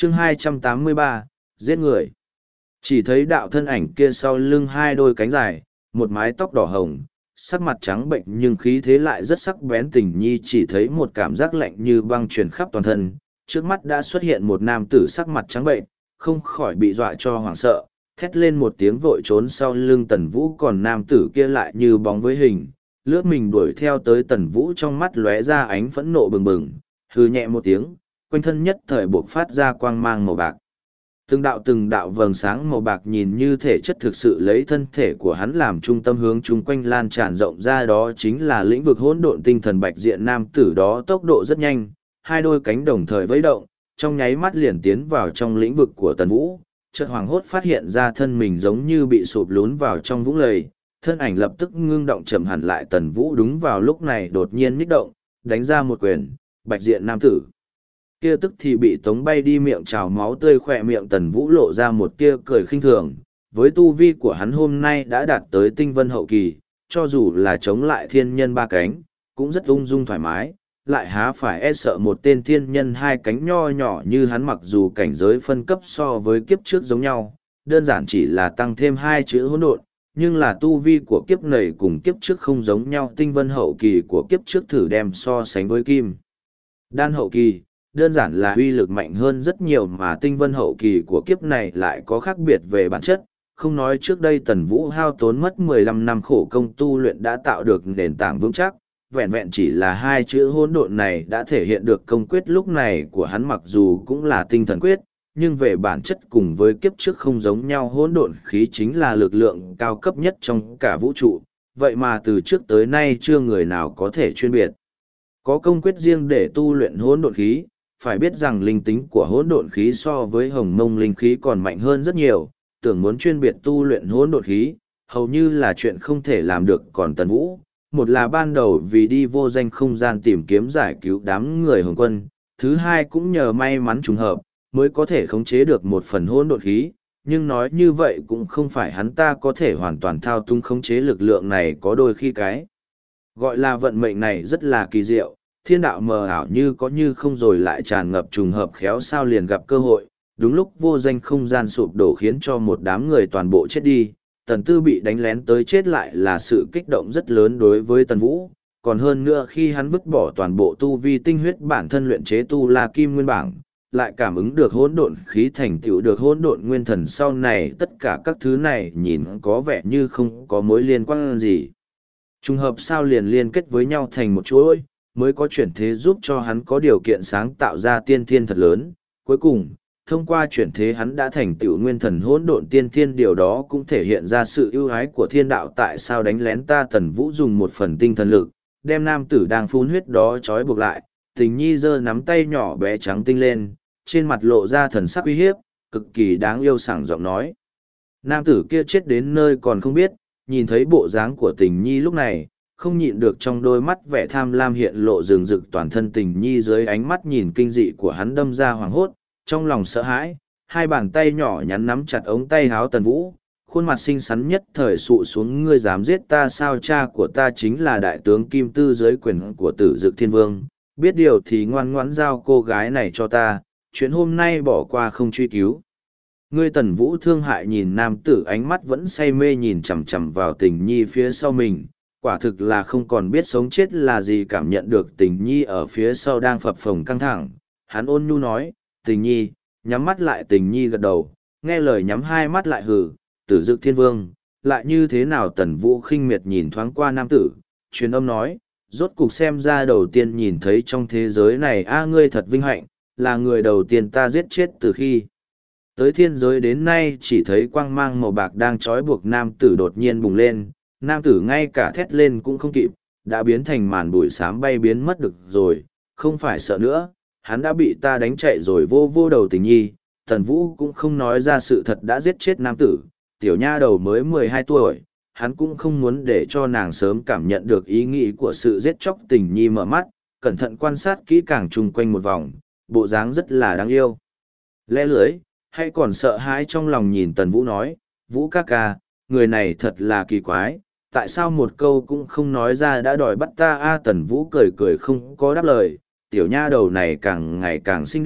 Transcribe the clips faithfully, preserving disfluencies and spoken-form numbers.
chương hai trăm tám mươi ba, giết người. Chỉ thấy đạo thân ảnh kia sau lưng hai đôi cánh dài, một mái tóc đỏ hồng, sắc mặt trắng bệnh nhưng khí thế lại rất sắc bén. Tình nhi chỉ thấy một cảm giác lạnh như băng truyền khắp toàn thân, trước mắt đã xuất hiện một nam tử sắc mặt trắng bệnh, không khỏi bị dọa cho hoảng sợ, thét lên một tiếng vội trốn sau lưng Tần Vũ. Còn nam tử kia lại như bóng với hình, lướt mình đuổi theo tới Tần Vũ, trong mắt lóe ra ánh phẫn nộ bừng bừng, hừ nhẹ một tiếng, quanh thân nhất thời buộc phát ra quang mang màu bạc. Từng đạo từng đạo vầng sáng màu bạc nhìn như thể chất thực sự lấy thân thể của hắn làm trung tâm hướng chung quanh lan tràn rộng ra, đó chính là lĩnh vực hỗn độn tinh thần. Bạch diện nam tử đó tốc độ rất nhanh, hai đôi cánh đồng thời vẫy động, trong nháy mắt liền tiến vào trong lĩnh vực của Tần Vũ, chợt hoảng hốt phát hiện ra thân mình giống như bị sụp lún vào trong vũng lầy, thân ảnh lập tức ngưng động chậm hẳn lại. Tần Vũ đúng vào lúc này đột nhiên nhích động, đánh ra một quyền, bạch diện nam tử kia tức thì bị tống bay đi, miệng trào máu tươi, khỏe miệng Tần Vũ lộ ra một tia cười khinh thường. Với tu vi của hắn hôm nay đã đạt tới tinh vân hậu kỳ, cho dù là chống lại thiên nhân ba cánh, cũng rất ung dung thoải mái, lại há phải e sợ một tên thiên nhân hai cánh nho nhỏ như hắn. Mặc dù cảnh giới phân cấp so với kiếp trước giống nhau, đơn giản chỉ là tăng thêm hai chữ hỗn độn, nhưng là tu vi của kiếp này cùng kiếp trước không giống nhau. Tinh vân hậu kỳ của kiếp trước thử đem so sánh với kim đan hậu kỳ, đơn giản là uy lực mạnh hơn rất nhiều, mà tinh vân hậu kỳ của kiếp này lại có khác biệt về bản chất. Không nói trước đây Tần Vũ hao tốn mất mười lăm năm khổ công tu luyện đã tạo được nền tảng vững chắc, vẹn vẹn chỉ là hai chữ hỗn độn này đã thể hiện được công quyết lúc này của hắn. Mặc dù cũng là tinh thần quyết, nhưng về bản chất cùng với kiếp trước không giống nhau. Hỗn độn khí chính là lực lượng cao cấp nhất trong cả vũ trụ, vậy mà từ trước tới nay chưa người nào có thể chuyên biệt có công quyết riêng để tu luyện hỗn độn khí. Phải biết rằng linh tính của hỗn độn khí so với hồng mông linh khí còn mạnh hơn rất nhiều, tưởng muốn chuyên biệt tu luyện hỗn độn khí, hầu như là chuyện không thể làm được. Còn Tần Vũ, một là ban đầu vì đi vô danh không gian tìm kiếm giải cứu đám người Hồng Quân, thứ hai cũng nhờ may mắn trùng hợp, mới có thể khống chế được một phần hỗn độn khí, nhưng nói như vậy cũng không phải hắn ta có thể hoàn toàn thao túng khống chế lực lượng này. Có đôi khi cái gọi là vận mệnh này rất là kỳ diệu, thiên đạo mờ ảo như có như không rồi lại tràn ngập trùng hợp, khéo sao liền gặp cơ hội. Đúng lúc vô danh không gian sụp đổ khiến cho một đám người toàn bộ chết đi, Tần Tư bị đánh lén tới chết lại là sự kích động rất lớn đối với Tần Vũ. Còn hơn nữa khi hắn vứt bỏ toàn bộ tu vi tinh huyết bản thân luyện chế tu La Kim Nguyên Bảng, lại cảm ứng được hỗn độn khí thành tựu được hỗn độn nguyên thần sau này, tất cả các thứ này nhìn có vẻ như không có mối liên quan gì. Trùng hợp sao liền liên kết với nhau thành một chuỗi, mới có chuyển thế giúp cho hắn có điều kiện sáng tạo ra tiên thiên thật lớn. Cuối cùng, thông qua chuyển thế hắn đã thành tựu nguyên thần hỗn độn tiên thiên, điều đó cũng thể hiện ra sự ưu ái của thiên đạo. Tại sao đánh lén ta? Tần Vũ dùng một phần tinh thần lực, đem nam tử đang phun huyết đó trói buộc lại. Tình nhi giơ nắm tay nhỏ bé trắng tinh lên, trên mặt lộ ra thần sắc uy hiếp, cực kỳ đáng yêu, sảng giọng nói. Nam tử kia chết đến nơi còn không biết, nhìn thấy bộ dáng của tình nhi lúc này, không nhịn được trong đôi mắt vẻ tham lam hiện lộ rừng rực toàn thân. Tình nhi dưới ánh mắt nhìn kinh dị của hắn đâm ra hoảng hốt, trong lòng sợ hãi, hai bàn tay nhỏ nhắn nắm chặt ống tay háo Tần Vũ, khuôn mặt xinh xắn nhất thời sụ xuống. Ngươi dám giết ta sao? Cha của ta chính là đại tướng Kim Tư dưới quyền của Tử Dực Thiên Vương, biết điều thì ngoan ngoãn giao cô gái này cho ta, chuyện hôm nay bỏ qua không truy cứu. Ngươi. Tần Vũ thương hại nhìn nam tử ánh mắt vẫn say mê nhìn chằm chằm vào tình nhi phía sau mình, quả thực là không còn biết sống chết là gì. Cảm nhận được tình nhi ở phía sau đang phập phồng căng thẳng, hắn ôn nhu nói, tình nhi, nhắm mắt lại. Tình nhi gật đầu, nghe lời nhắm hai mắt lại. Hừ, Tử Dực Thiên Vương, lại như thế nào? Tần Vũ khinh miệt nhìn thoáng qua nam tử, truyền âm nói, rốt cục xem ra đầu tiên nhìn thấy trong thế giới này. A, ngươi thật vinh hạnh, là người đầu tiên ta giết chết từ khi tới thiên giới đến nay. Chỉ thấy quang mang màu bạc đang trói buộc nam tử đột nhiên bùng lên, nam tử ngay cả thét lên cũng không kịp, đã biến thành màn bụi xám bay biến mất được rồi. Không phải sợ nữa, hắn đã bị ta đánh chạy rồi. Vô vô đầu tình nhi, Tần Vũ cũng không nói ra sự thật đã giết chết nam tử. Tiểu nha đầu mới mười hai tuổi, hắn cũng không muốn để cho nàng sớm cảm nhận được ý nghĩ của sự giết chóc. Tình nhi mở mắt, cẩn thận quan sát kỹ càng chung quanh một vòng, bộ dáng rất là đáng yêu. Lẽ lưới, hay còn sợ hãi trong lòng nhìn Tần Vũ nói, Vũ ca ca, người này thật là kỳ quái, tại sao một câu cũng không nói ra đã đòi bắt ta? A, Tần Vũ cười cười không có đáp lời. Tiểu nha đầu này càng ngày càng xinh đẹp,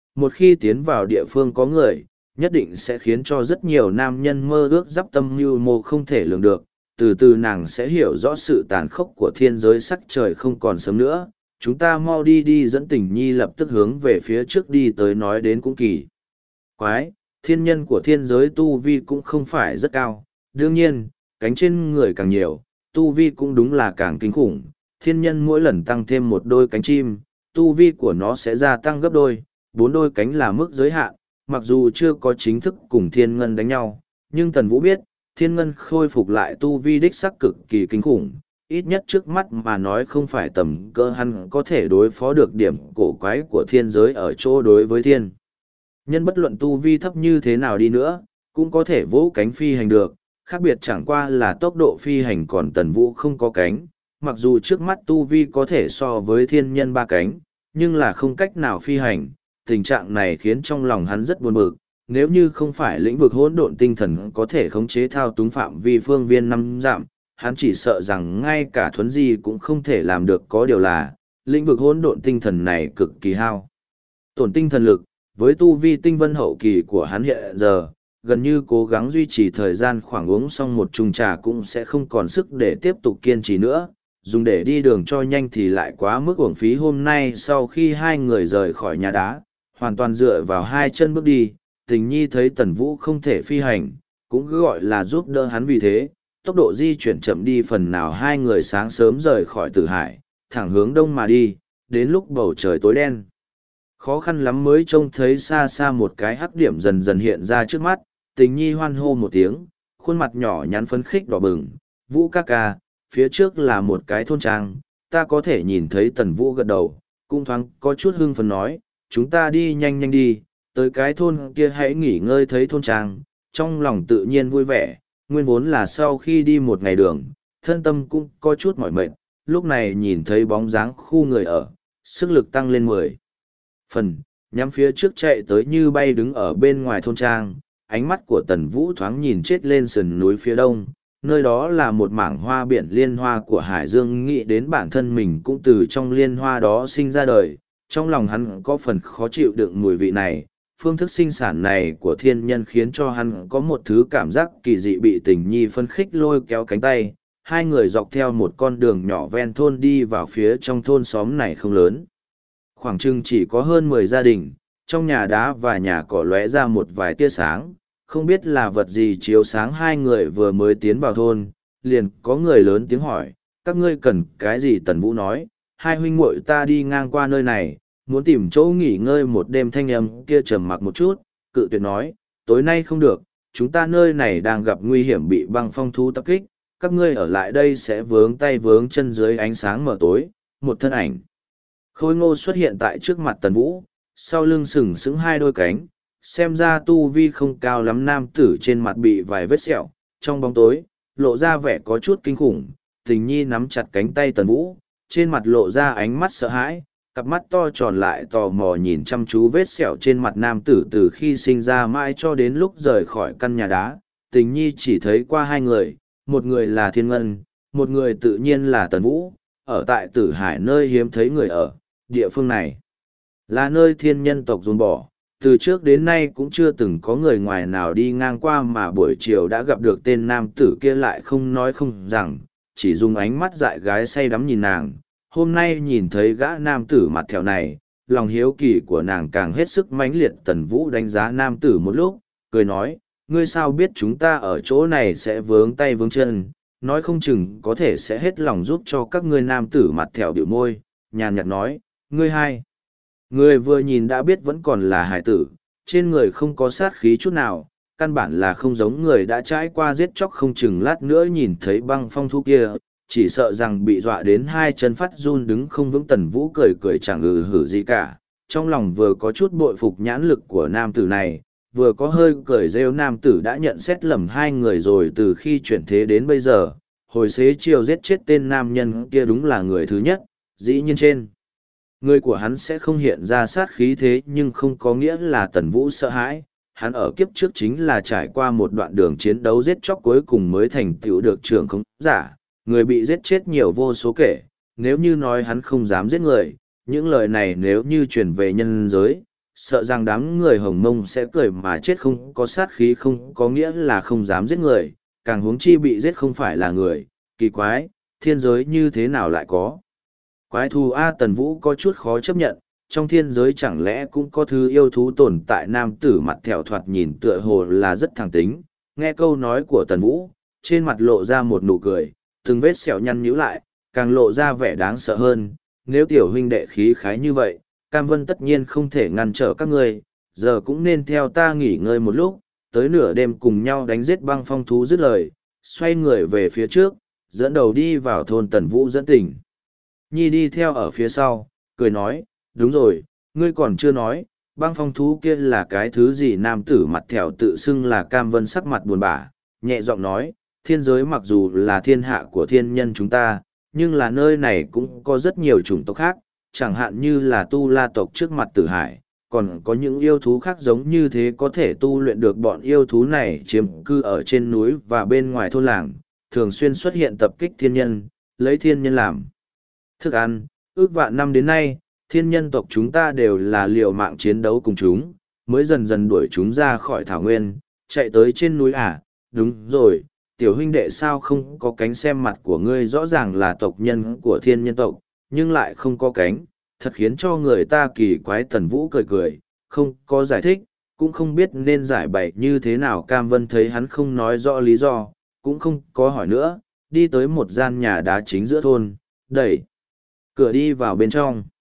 một khi tiến vào địa phương có người, nhất định sẽ khiến cho rất nhiều nam nhân mơ ước dắp tâm mưu mô không thể lường được. Từ từ nàng sẽ hiểu rõ sự tàn khốc của thiên giới sắc trời không còn sớm nữa. Chúng ta mau đi đi, dẫn Tình Nhi lập tức hướng về phía trước đi tới. Nói đến cũng kỳ quái, thiên nhân của thiên giới tu vi cũng không phải rất cao. Đương nhiên, cánh trên người càng nhiều, tu vi cũng đúng là càng kinh khủng. Thiên nhân mỗi lần tăng thêm một đôi cánh chim, tu vi của nó sẽ gia tăng gấp đôi, bốn đôi cánh là mức giới hạn. Mặc dù chưa có chính thức cùng thiên ngân đánh nhau, nhưng Tần Vũ biết, thiên ngân khôi phục lại tu vi đích sắc cực kỳ kinh khủng, ít nhất trước mắt mà nói không phải tầm cơ hắn có thể đối phó được. Điểm cổ quái của thiên giới ở chỗ đối với thiên nhân bất luận tu vi thấp như thế nào đi nữa, cũng có thể vỗ cánh phi hành được, khác biệt chẳng qua là tốc độ phi hành, còn Tần Vũ không có cánh. Mặc dù trước mắt tu vi có thể so với thiên nhân ba cánh, nhưng là không cách nào phi hành. Tình trạng này khiến trong lòng hắn rất buồn bực. Nếu như không phải lĩnh vực hỗn độn tinh thần có thể khống chế thao túng phạm vi phương viên năm dặm, hắn chỉ sợ rằng ngay cả thuấn di cũng không thể làm được. Có điều là, lĩnh vực hỗn độn tinh thần này cực kỳ hao tổn tinh thần lực, với tu vi tinh vân hậu kỳ của hắn hiện giờ, gần như cố gắng duy trì thời gian khoảng uống xong một chung trà cũng sẽ không còn sức để tiếp tục kiên trì nữa. Dùng để đi đường cho nhanh thì lại quá mức uổng phí. Hôm nay sau khi hai người rời khỏi nhà đá, hoàn toàn dựa vào hai chân bước đi, Tình Nhi thấy Tần Vũ không thể phi hành, cũng cứ gọi là giúp đỡ hắn. Vì thế, tốc độ di chuyển chậm đi phần nào. Hai người sáng sớm rời khỏi Tử Hải, thẳng hướng đông mà đi, đến lúc bầu trời tối đen. Khó khăn lắm mới trông thấy xa xa một cái hắc điểm dần dần hiện ra trước mắt. Tình Nhi hoan hô một tiếng, khuôn mặt nhỏ nhắn phấn khích đỏ bừng. Vũ ca ca, phía trước là một cái thôn trang, ta có thể nhìn thấy. Tần Vũ gật đầu, cũng thoáng có chút hưng phấn nói, chúng ta đi nhanh nhanh đi, tới cái thôn kia hãy nghỉ ngơi. Thấy thôn trang, trong lòng tự nhiên vui vẻ, nguyên vốn là sau khi đi một ngày đường, thân tâm cũng có chút mỏi mệt, lúc này nhìn thấy bóng dáng khu người ở, sức lực tăng lên mười phần, nhắm phía trước chạy tới như bay. Đứng ở bên ngoài thôn trang, ánh mắt của Tần Vũ thoáng nhìn chết lên sườn núi phía đông, nơi đó là một mảng hoa biển liên hoa của Hải Dương. Nghĩ đến bản thân mình cũng từ trong liên hoa đó sinh ra đời, trong lòng hắn có phần khó chịu đựng mùi vị này. Phương thức sinh sản này của thiên nhân khiến cho hắn có một thứ cảm giác kỳ dị. Bị Tình Nhi phân khích lôi kéo cánh tay, hai người dọc theo một con đường nhỏ ven thôn đi vào phía trong. Thôn xóm này không lớn, khoảng chừng chỉ có hơn mười gia đình, trong nhà đá và nhà cỏ lóe ra một vài tia sáng, không biết là vật gì chiếu sáng. Hai người vừa mới tiến vào thôn, liền có người lớn tiếng hỏi, các ngươi cần cái gì? Tần Vũ nói, hai huynh muội ta đi ngang qua nơi này, muốn tìm chỗ nghỉ ngơi một đêm. Thanh âm kia trầm mặc một chút, cự tuyệt nói, tối nay không được, chúng ta nơi này đang gặp nguy hiểm, bị băng phong thú tập kích, các ngươi ở lại đây sẽ vướng tay vướng chân. Dưới ánh sáng mờ tối, một thân ảnh khôi ngô xuất hiện tại trước mặt Tần Vũ, sau lưng sừng sững hai đôi cánh, xem ra tu vi không cao lắm. Nam tử trên mặt bị vài vết sẹo, trong bóng tối lộ ra vẻ có chút kinh khủng. Tình Nhi nắm chặt cánh tay Tần Vũ, trên mặt lộ ra ánh mắt sợ hãi, cặp mắt to tròn lại tò mò nhìn chăm chú vết sẹo trên mặt nam tử từ khi sinh ra mãi cho đến lúc rời khỏi căn nhà đá. Tình Nhi chỉ thấy qua hai người, một người là Thiên Ngân, một người tự nhiên là Tần Vũ. Ở tại Tử Hải, nơi hiếm thấy người ở, địa phương này là nơi thiên nhân tộc dồn bỏ, từ trước đến nay cũng chưa từng có người ngoài nào đi ngang qua, mà buổi chiều đã gặp được tên nam tử kia lại không nói không rằng, chỉ dùng ánh mắt dại gái say đắm nhìn nàng. Hôm nay nhìn thấy gã nam tử mặt thẹo này, lòng hiếu kỳ của nàng càng hết sức mãnh liệt. Tần Vũ đánh giá nam tử một lúc, cười nói, ngươi sao biết chúng ta ở chỗ này sẽ vướng tay vướng chân, nói không chừng có thể sẽ hết lòng giúp cho các ngươi. Nam tử mặt thẹo bĩu môi, nhàn nhạt nói, ngươi hai người vừa nhìn đã biết vẫn còn là hải tử, trên người không có sát khí chút nào, căn bản là không giống người đã trải qua giết chóc. Không chừng lát nữa nhìn thấy băng phong thú kia, chỉ sợ rằng bị dọa đến hai chân phát run đứng không vững. Tần Vũ cười cười chẳng ừ hử gì cả, trong lòng vừa có chút bội phục nhãn lực của nam tử này, vừa có hơi cười rêu. Nam tử đã nhận xét lầm hai người rồi, từ khi chuyển thế đến bây giờ, hồi xế chiều giết chết tên nam nhân kia đúng là người thứ nhất. Dĩ nhiên trên người của hắn sẽ không hiện ra sát khí, thế nhưng không có nghĩa là Tần Vũ sợ hãi. Hắn ở kiếp trước chính là trải qua một đoạn đường chiến đấu giết chóc cuối cùng mới thành tựu được trưởng khống giả, người bị giết chết nhiều vô số kể. Nếu như nói hắn không dám giết người, những lời này nếu như truyền về nhân giới, sợ rằng đám người Hồng Mông sẽ cười mà chết, không có sát khí không có nghĩa là không dám giết người, càng huống chi bị giết không phải là người, kỳ quái, thiên giới như thế nào lại có. Quái thù A, Tần Vũ có chút khó chấp nhận, trong thiên giới chẳng lẽ cũng có thứ yêu thú tồn tại. Nam tử mặt thẹo thoạt nhìn tựa hồ là rất thẳng tính, nghe câu nói của Tần Vũ, trên mặt lộ ra một nụ cười, từng vết sẹo nhăn nhíu lại, càng lộ ra vẻ đáng sợ hơn. Nếu tiểu huynh đệ khí khái như vậy, Cam Vân tất nhiên không thể ngăn trở các ngươi, giờ cũng nên theo ta nghỉ ngơi một lúc, tới nửa đêm cùng nhau đánh giết băng phong thú. Dứt lời, xoay người về phía trước, dẫn đầu đi vào thôn. Tần Vũ dẫn tỉnh Nhi đi theo ở phía sau, cười nói, đúng rồi, ngươi còn chưa nói, băng phong thú kia là cái thứ gì? Nam tử mặt thẹo tự xưng là Cam Vân sắc mặt buồn bã, nhẹ giọng nói, thiên giới mặc dù là thiên hạ của thiên nhân chúng ta, nhưng là nơi này cũng có rất nhiều chủng tộc khác, chẳng hạn như là tu la tộc trước mặt Tử Hải, còn có những yêu thú khác giống như thế có thể tu luyện được. Bọn yêu thú này chiếm cư ở trên núi và bên ngoài thôn làng, thường xuyên xuất hiện tập kích thiên nhân, lấy thiên nhân làm thức ăn. Ước vạn năm đến nay, thiên nhân tộc chúng ta đều là liều mạng chiến đấu cùng chúng, mới dần dần đuổi chúng ra khỏi thảo nguyên, chạy tới trên núi. À, đúng rồi, tiểu huynh đệ sao không có cánh? Xem mặt của ngươi rõ ràng là tộc nhân của thiên nhân tộc, nhưng lại không có cánh, thật khiến cho người ta kỳ quái. Tần Vũ cười cười, không có giải thích, cũng không biết nên giải bày như thế nào. Cam Vân thấy hắn không nói rõ lý do, cũng không có hỏi nữa, đi tới một gian nhà đá chính giữa thôn, đẩy cửa đi vào bên trong.